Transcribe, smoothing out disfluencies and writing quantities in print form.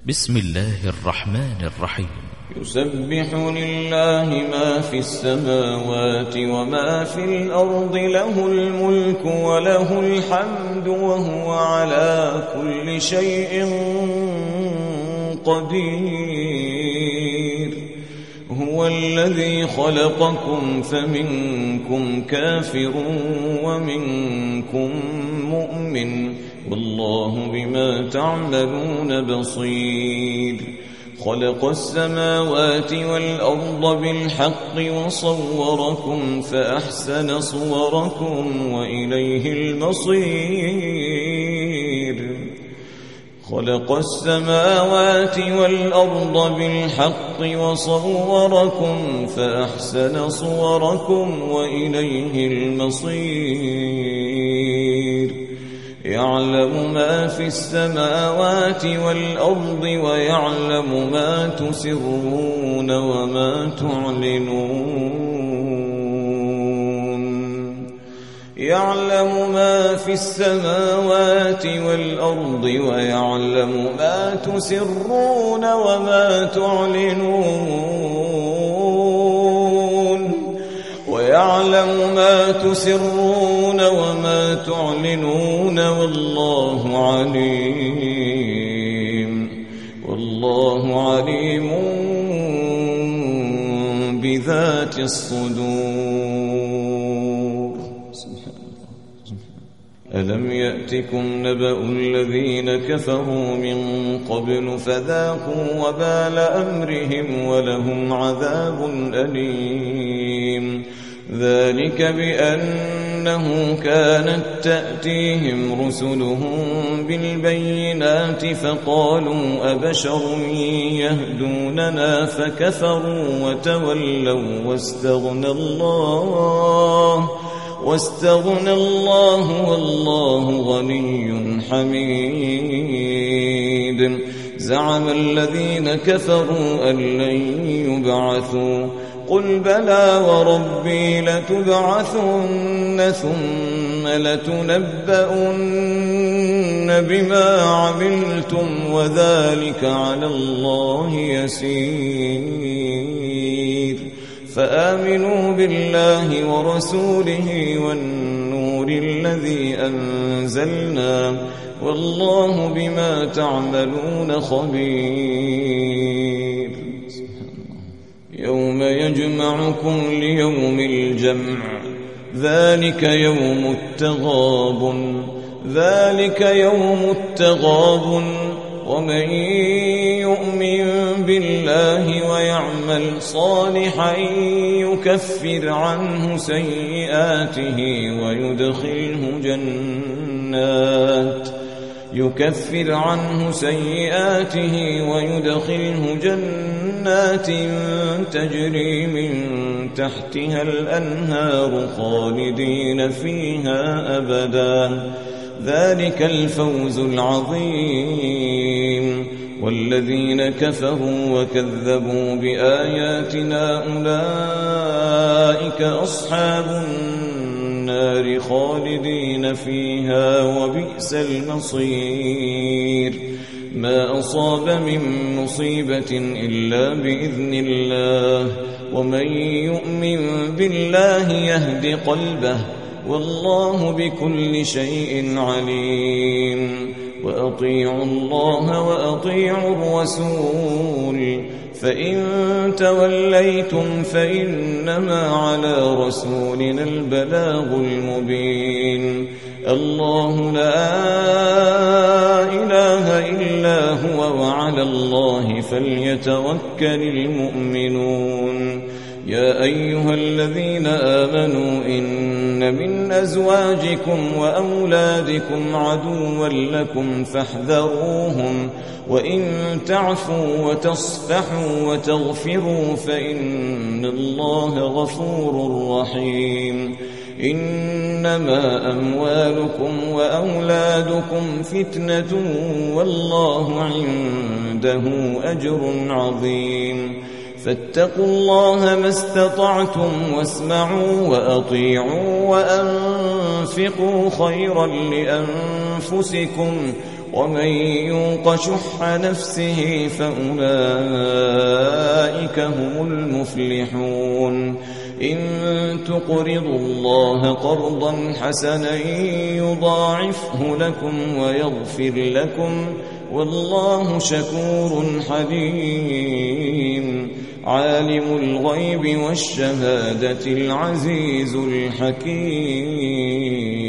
بسم الله الرحمن الرحيم. يسبح لله ما في السماوات وما في الأرض، له الملك وله الحمد وهو على كل شيء قدير. هو الذي خلقكم فمنكم كافر ومنكم مؤمن، والله بما تعملون بصير. خلق السماوات والأرض بالحق وصوركم فأحسن صوركم وإليه المصير. خلق السماوات والأرض بالحق وصوركم فأحسن صوركم وإليه المصير. يعلم ما في السماوات والأرض ويعلم ما تسرون وما تعلنون. يعلم ما في السماوات والأرض ويعلم ما تسرون وما تعلنون. ويعلم ما تسرون وما تعلنون، والله عليم بذات الصدور. ألم يأتكم نبأ الذين كفروا من قبل فذاقوا وبال أمرهم ولهم عذاب أليم. ذلك بأنه كانت تأتيهم رسلهم بالبينات فقالوا أبشر يهدوننا فكفروا وتولوا واستغنى الله والله غني حميد. زعم الذين كفروا أن لن يبعثوا، قل بلى وربي لتبعثن ثم لتنبؤن بما عملتم وذلك على الله يسير. فآمنوا بالله ورسوله والنور الذي أنزلنا، والله بما تعملون خبير. يوم يجمعكم ليوم الجمع، ذلك يوم التغابن. ومن يؤمن بالله ويعمل صالحا يكفر عنه سيئاته ويدخله جنات تجري من تحتها الأنهار خالدين فيها أبدا، ذلك الفوز العظيم. والذين كفروا وكذبوا بآياتنا أولئك أصحاب النار خالدين فيها وبئس المصير. ما أصاب من مصيبة إلا بإذن الله، ومن يؤمن بالله يهد قلبه، والله بكل شيء عليم. وأطيعوا الله وأطيعوا الرسول، فإن توليتم فإنما على رسولنا البلاغ المبين. الله لا إله إلا هو وعلى الله فليتوكل المؤمنون. يا أيها الذين آمنوا إن من أزواجكم وأولادكم عدوا لكم فاحذروهم، وإن تعفوا وتصفحوا وتغفروا فإن الله غفور رحيم. إنما أموالكم وأولادكم فتنة والله عنده أجر عظيم. فاتقوا الله ما استطعتم واسمعوا وأطيعوا وأنفقوا خيرا لأنفسكم ومن يوق شح نفسه فأولئك هم المفلحون إن تقرضوا الله قرضا حسنا يضاعفه لكم ويغفر لكم والله شكور حليم عالم الغيب والشهادة العزيز الحكيم